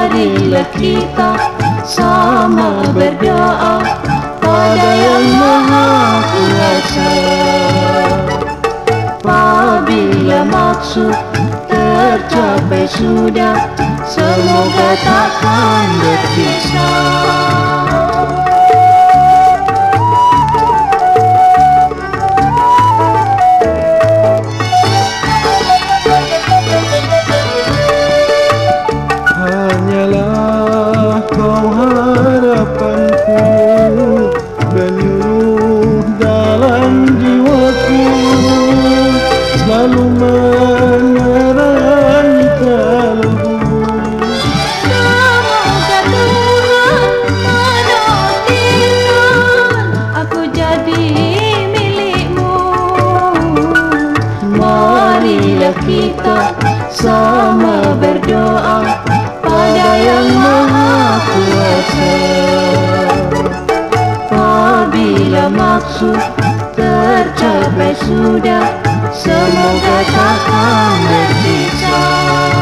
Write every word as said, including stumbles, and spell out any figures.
Marilah kita sama berdoa pada Yang Maha Kuasa. Apabila maksud tercapai sudah, semoga takkan berpisah. Hanyalah kau harapanku, menyuruh dalam jiwaku, selalu menerangi kalbu. Semoga Tuhan menakdirkan aku jadi milikmu. Marilah kita sama berdoa pada Yang Maha Kuasa. Apabila maksud tercapai sudah, semoga takkan berpisah.